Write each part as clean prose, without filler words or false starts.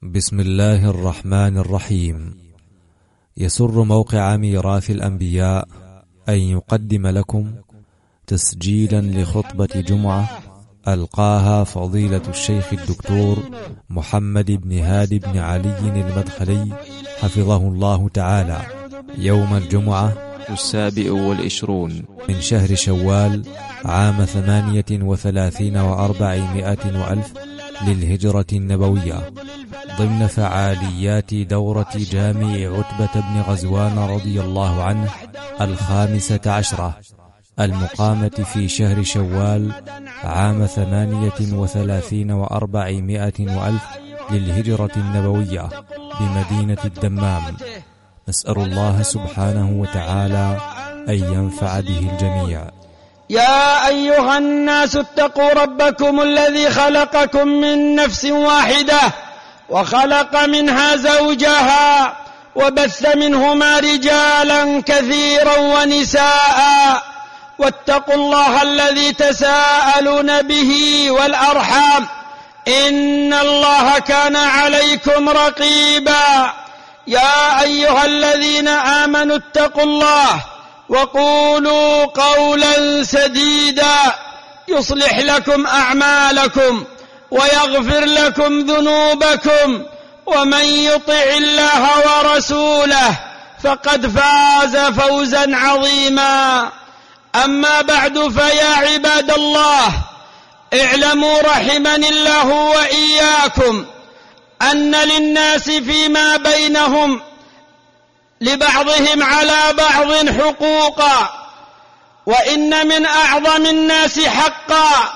بسم الله الرحمن الرحيم. يسر موقع ميراث الأنبياء أن يقدم لكم تسجيلا لخطبة جمعة ألقاها فضيلة الشيخ الدكتور محمد بن هادي بن علي المدخلي حفظه الله تعالى يوم الجمعة 27 من شهر شوال عام 38 و400 وألف للهجرة النبوية، ضمن فعاليات دورة جامع عتبة بن غزوان رضي الله عنه 15 المقامة في شهر شوال عام 38 و400 وألف للهجرة النبوية بمدينة الدمام. نسأل الله سبحانه وتعالى أن ينفع به الجميع. يا أيها الناس اتقوا ربكم الذي خلقكم من نفس واحدة وخلق منها زوجها وبث منهما رجالا كثيرا ونساء، واتقوا الله الذي تساءلون به والأرحام إن الله كان عليكم رقيبا. يا أيها الذين آمنوا اتقوا الله وقولوا قولا سديدا يصلح لكم أعمالكم ويغفر لكم ذنوبكم، ومن يطع الله ورسوله فقد فاز فوزا عظيما. أما بعد، فيا عباد الله، اعلموا رحمني الله وإياكم أن للناس فيما بينهم لبعضهم على بعض حقوقا، وإن من أعظم الناس حقا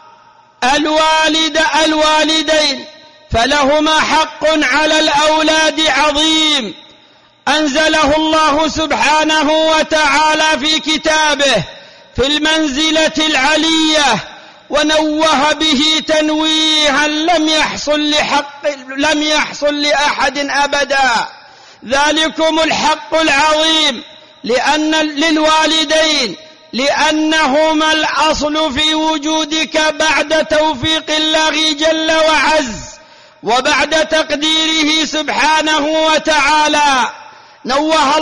الوالدين، فلهما حق على الأولاد عظيم أنزله الله سبحانه وتعالى في كتابه في المنزلة العلية، ونوه به تنويها لم يحصل لأحد أبدا. ذلكم الحق العظيم للوالدين، لأنهما الأصل في وجودك بعد توفيق الله جل وعز وبعد تقديره سبحانه وتعالى. نوه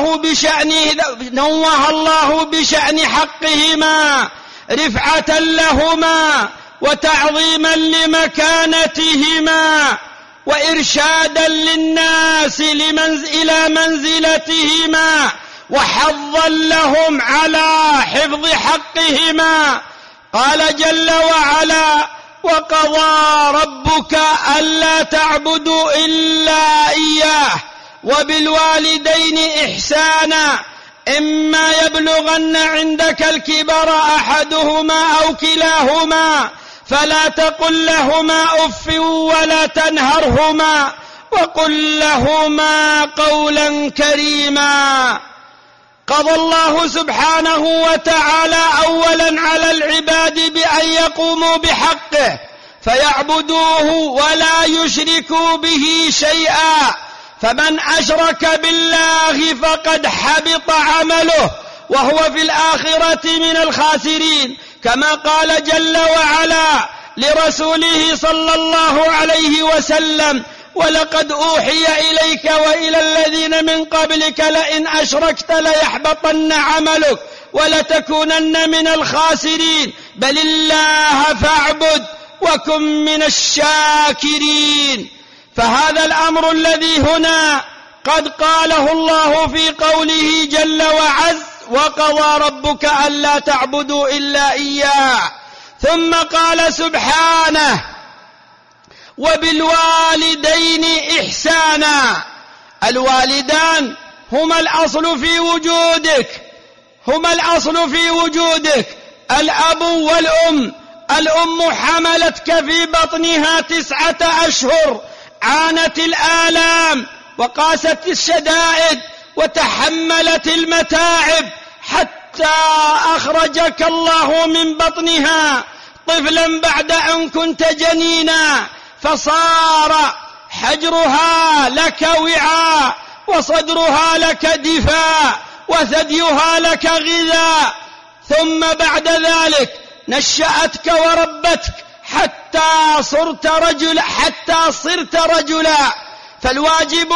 الله بشأن حقهما رفعة لهما وتعظيما لمكانتهما وإرشادا للناس إلى منزلتهما وحظا لهم على حفظ حقهما. قال جل وعلا: وقضى ربك ألا تعبدوا إلا إياه وبالوالدين إحسانا إما يبلغن عندك الكبر أحدهما أو كلاهما فلا تقل لهما أف ولا تنهرهما وقل لهما قولا كريما. قضى الله سبحانه وتعالى أولا على العباد بأن يقوموا بحقه فيعبدوه ولا يشركوا به شيئا، فمن أشرك بالله فقد حبط عمله وهو في الآخرة من الخاسرين، كما قال جل وعلا لرسوله صلى الله عليه وسلم: ولقد أوحي إليك وإلى الذين من قبلك لئن أشركت ليحبطن عملك ولتكونن من الخاسرين، بل الله فاعبد وكن من الشاكرين. فهذا الأمر الذي هنا قد قاله الله في قوله جل وعز: وقضى ربك ألا تعبدوا إلا إياه. ثم قال سبحانه: وبالوالدين إحسانا. الوالدان هما الأصل في وجودك، الأب والأم. الأم حملتك في بطنها 9 أشهر، عانت الآلام وقاست الشدائد وتحملت المتاعب حتى أخرجك الله من بطنها طفلا بعد أن كنت جنينا، فصار حجرها لك وعاء وصدرها لك دفاع وثديها لك غذاء، ثم بعد ذلك نشأتك وربتك حتى صرت رجلا. فالواجب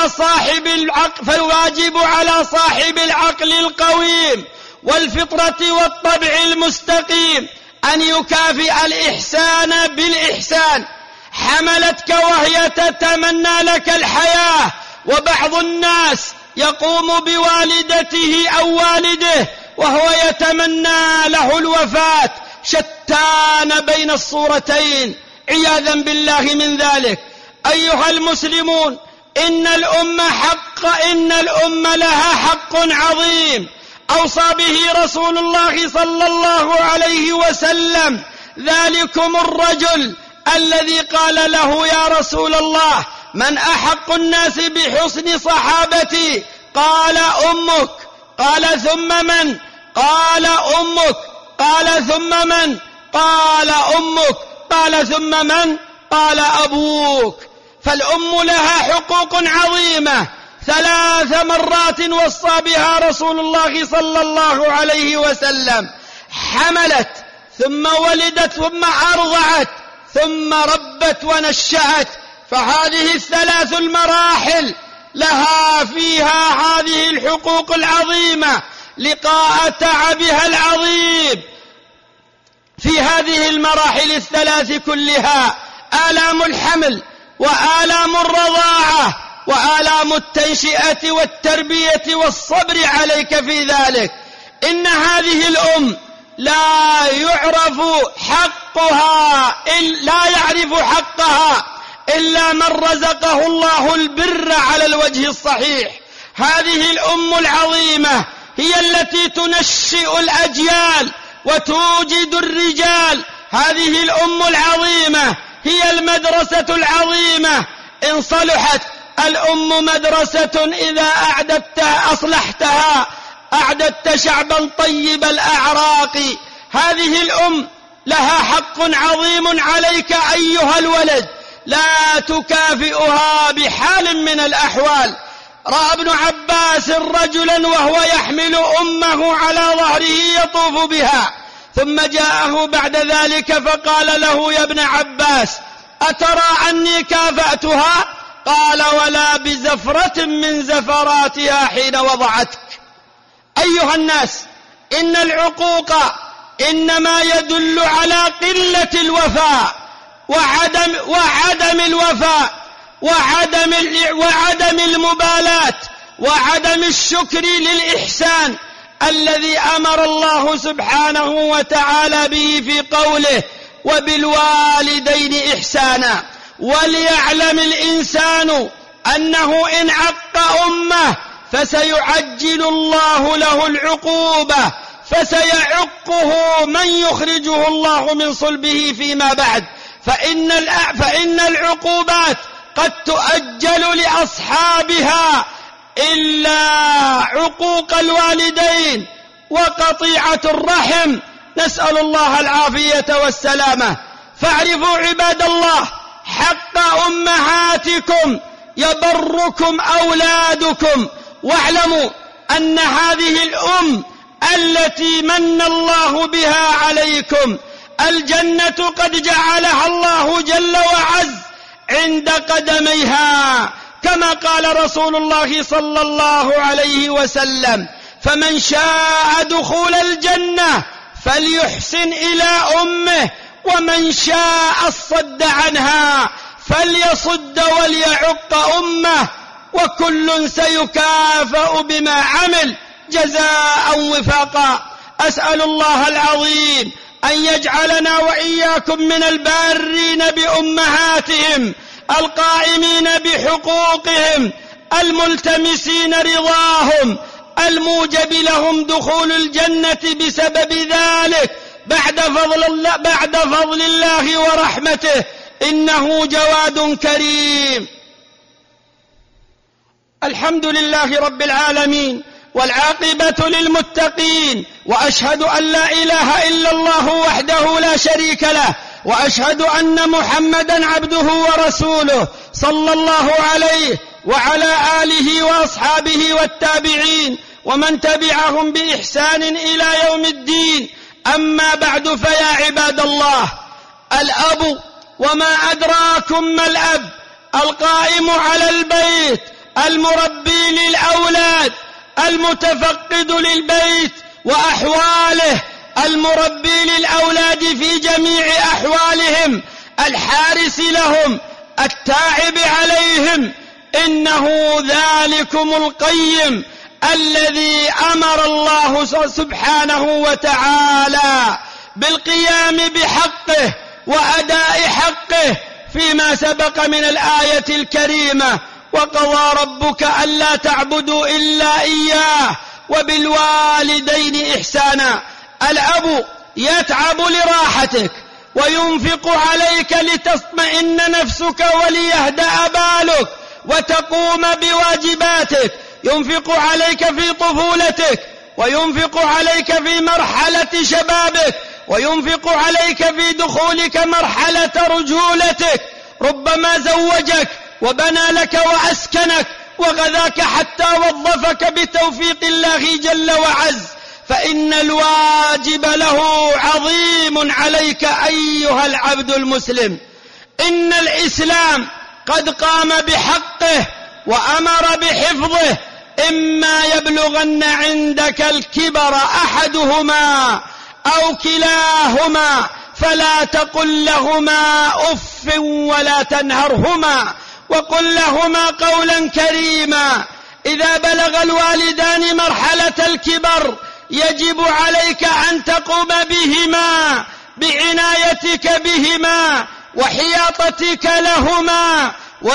على صاحب العقل القويم والفطرة والطبع المستقيم أن يكافئ الإحسان بالإحسان. حملتك وهي تتمنى لك الحياة، وبعض الناس يقوم بوالدته أو والده وهو يتمنى له الوفاة، شتان بين الصورتين عياذا بالله من ذلك. أيها المسلمون، إن الأمة لها حق عظيم أوصى به رسول الله صلى الله عليه وسلم ذلكم الرجل الذي قال له: يا رسول الله، من أحق الناس بحسن صحابتي؟ قال: أمك. قال: ثم من؟ قال: أمك. قال: ثم من؟ قال: أمك. قال: ثم من؟ قال: أبوك. فالأم لها حقوق عظيمة 3 مرات وصى بها رسول الله صلى الله عليه وسلم: حملت، ثم ولدت، ثم أرضعت، ثم ربت ونشأت. فهذه 3 المراحل لها فيها هذه الحقوق العظيمة لقاء تعبها العظيم. في هذه المراحل 3 كلها آلام الحمل وآلام الرضاعة وآلام التنشئة والتربية والصبر عليك في ذلك. إن هذه الأم لا يعرف حقها إلا من رزقه الله البر على الوجه الصحيح. هذه الأم العظيمة هي التي تنشئ الأجيال وتوجد الرجال. هذه الأم العظيمة هي المدرسة العظيمة. إن صلحت الأم مدرسة إذا أصلحتها أعددت شعبا طيب الأعراق. هذه الأم لها حق عظيم عليك أيها الولد، لا تكافئها بحال من الأحوال. رأى ابن عباس رجلا وهو يحمل أمه على ظهره يطوف بها، ثم جاءه بعد ذلك فقال له: يا ابن عباس، أترى أني كافأتها؟ قال: ولا بزفرة من زفراتها حين وضعتك. أيها الناس، إن العقوق إنما يدل على قلة الوفاء وعدم الوفاء وعدم المبالاة وعدم الشكر للإحسان الذي أمر الله سبحانه وتعالى به في قوله: وبالوالدين إحسانا. وليعلم الإنسان أنه إن عق أمه فسيعجل الله له العقوبة، فسيعقه من يخرجه الله من صلبه فيما بعد. فإن العقوبات قد تؤجل لأصحابها إلا عقوق الوالدين وقطيعة الرحم، نسأل الله العافية والسلامة. فاعرفوا عباد الله حق أمهاتكم يبركم أولادكم، واعلموا أن هذه الأم التي من الله بها عليكم الجنة قد جعلها الله جل وعز عند قدميها، كما قال رسول الله صلى الله عليه وسلم: فمن شاء دخول الجنة فليحسن إلى أمه، ومن شاء الصد عنها فليصد وليعق أمه، وكل سيكافأ بما عمل جزاء وفاقا. أسأل الله العظيم أن يجعلنا وإياكم من البارين بأمهاتهم القائمين بحقوقهم الملتمسين رضاهم الموجب لهم دخول الجنة بسبب ذلك بعد فضل الله ورحمته، إنه جواد كريم. الحمد لله رب العالمين، والعاقبة للمتقين، وأشهد أن لا إله إلا الله وحده لا شريك له، وأشهد أن محمدا عبده ورسوله صلى الله عليه وعلى آله وأصحابه والتابعين ومن تبعهم بإحسان إلى يوم الدين. أما بعد، فيا عباد الله، الأب وما أدراكم ما الأب، القائم على البيت، المربي للأولاد، المتفقد للبيت وأحواله، المربي للأولاد في جميع أحوالهم، الحارس لهم، التاعب عليهم. إنه ذلكم القيم الذي أمر الله سبحانه وتعالى بالقيام بحقه وأداء حقه فيما سبق من الآية الكريمة: وقضى ربك ألا تعبدوا إلا إياه وبالوالدين إحسانا. الأب يتعب لراحتك وينفق عليك لتطمئن نفسك وليهدأ بالك وتقوم بواجباتك، ينفق عليك في طفولتك، وينفق عليك في مرحلة شبابك، وينفق عليك في دخولك مرحلة رجولتك، ربما زوجك وبنى لك وأسكنك وغذاك حتى وظفك بتوفيق الله جل وعز، فإن الواجب له عظيم عليك أيها العبد المسلم. إن الإسلام قد قام بحقه وأمر بحفظه، إما يبلغن عندك الكبر أحدهما أو كلاهما فلا تقل لهما أف ولا تنهرهما، وقل لهما قولا كريما. إذا بلغ الوالدان مرحلة الكبر يجب عليك أن تقوم بهما بعنايتك بهما وحياطتك لهما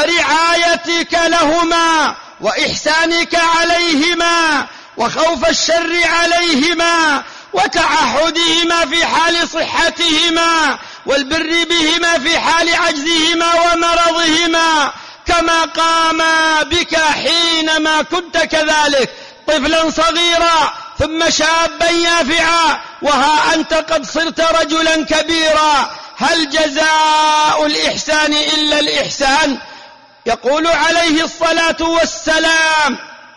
ورعايتك لهما وإحسانك عليهما وخوف الشر عليهما وتعهدهما في حال صحتهما والبر بهما في حال عجزهما ومرضهما، كما قام بك حينما كنت كذلك طفلا صغيرا ثم شابا يافعا، وها أنت قد صرت رجلا كبيرا. هل جزاء الإحسان إلا الإحسان؟ يقول عليه الصلاة والسلام: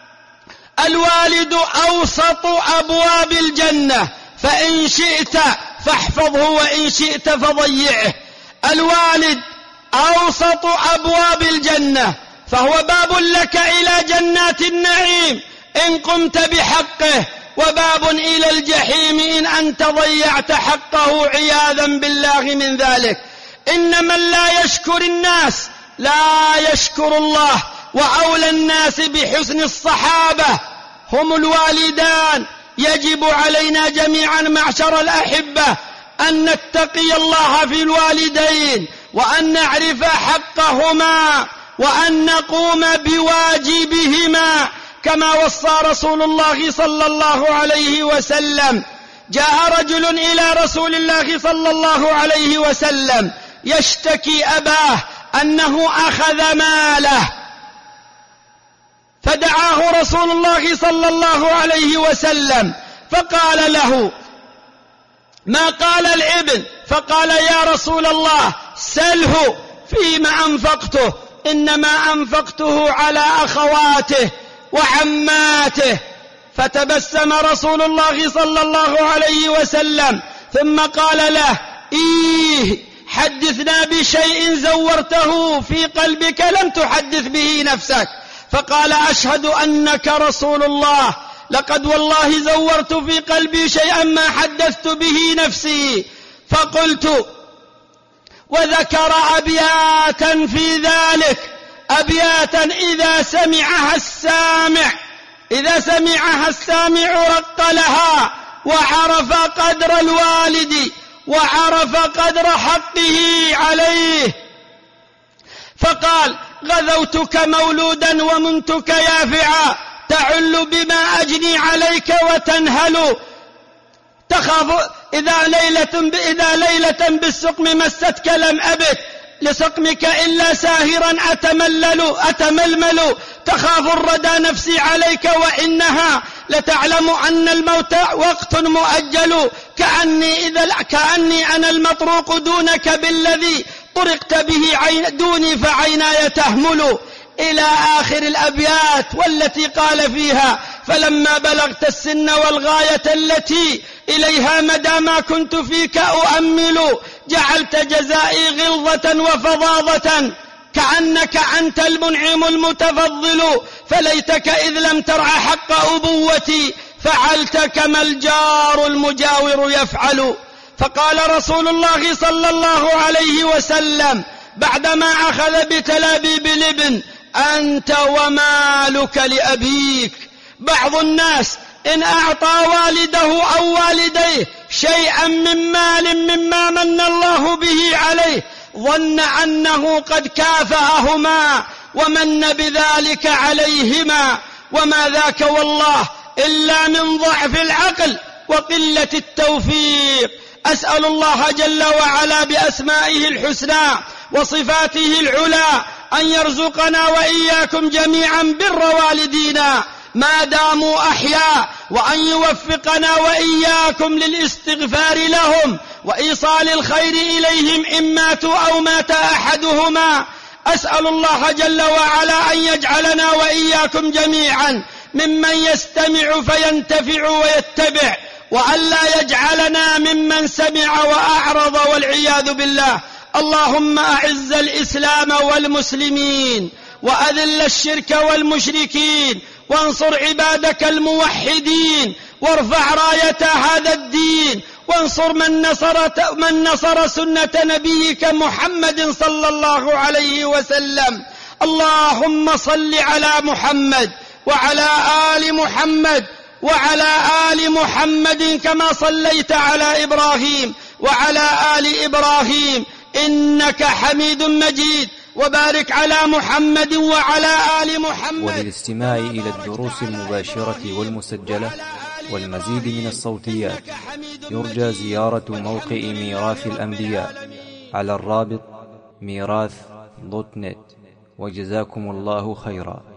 الوالد أوسط أبواب الجنة، فإن شئت فاحفظه وإن شئت فضيعه. الوالد أوسط أبواب الجنة، فهو باب لك إلى جنات النعيم إن قمت بحقه، وباب إلى الجحيم إن أنت ضيعت حقه عياذا بالله من ذلك. إن من لا يشكر الناس لا يشكر الله، وأولى الناس بحسن الصحابة هم الوالدان. يجب علينا جميعا معشر الأحبة أن نتقي الله في الوالدين، وأن نعرف حقهما، وأن نقوم بواجبهما كما وصى رسول الله صلى الله عليه وسلم. جاء رجل إلى رسول الله صلى الله عليه وسلم يشتكي أباه أنه أخذ ماله، فدعاه رسول الله صلى الله عليه وسلم فقال له: ما قال الابن؟ فقال: يا رسول الله سله فيما أنفقته، إنما أنفقته على أخواته وعماته. فتبسم رسول الله صلى الله عليه وسلم ثم قال له: حدثنا بشيء زورته في قلبك لم تحدث به نفسك. فقال: أشهد أنك رسول الله، لقد والله زورت في قلبي شيئا ما حدثت به نفسي. فقلت، وذكر أبياتا في ذلك، أبياتا إذا سمعها السامع رق لها، وعرف قدر الوالد وعرف قدر حقه عليه. فقال: غذوتك مولودا ومنتك يافعا، تعل بما أجني عليك وتنهل، تخاف إذا ليلة بالسقم مستك لم أبت لسقمك إلا ساهرا أتململ، تخاف الردى نفسي عليك وإنها لتعلم أن الموت وقت مؤجل، كأني أنا المطروق دونك بالذي طرقت به دوني فعيناي تهمل، إلى آخر الأبيات، والتي قال فيها: فلما بلغت السن والغاية التي إليها مدى ما كنت فيك أؤمل، جعلت جزائي غلظة وفظاظة كأنك أنت المنعم المتفضل، فليتك إذ لم ترع حق أبوتي فعلت كما الجار المجاور يفعل. فقال رسول الله صلى الله عليه وسلم بعدما أخذ بتلابيب الابن: أنت ومالك لأبيك. بعض الناس إن أعطى والده أو والديه شيئا من مال مما من الله به عليه ظن أنه قد كافأهما ومن بذلك عليهما، وما ذاك والله إلا من ضعف العقل وقلة التوفيق. أسأل الله جل وعلا بأسمائه الحسنى وصفاته العلى أن يرزقنا وإياكم جميعا بر والدينا ما داموا أحياء، وأن يوفقنا وإياكم للاستغفار لهم وإيصال الخير إليهم إن ماتوا أو مات أحدهما. أسأل الله جل وعلا أن يجعلنا وإياكم جميعا ممن يستمع فينتفع ويتبع، وأن لا يجعلنا ممن سمع وأعرض والعياذ بالله. اللهم أعز الإسلام والمسلمين وأذل الشرك والمشركين، وانصر عبادك الموحدين، وارفع راية هذا الدين، وانصر من نصر سنة نبيك محمد صلى الله عليه وسلم. اللهم صل على محمد وعلى آل محمد وعلى آل محمد كما صليت على إبراهيم وعلى آل إبراهيم إنك حميد مجيد، وبارك على محمد وعلى آل محمد. وللاستماع إلى الدروس المباشرة والمسجلة والمزيد من الصوتيات يرجى زيارة موقع ميراث الأنبياء على الرابط ميراث.net. وجزاكم الله خيرا.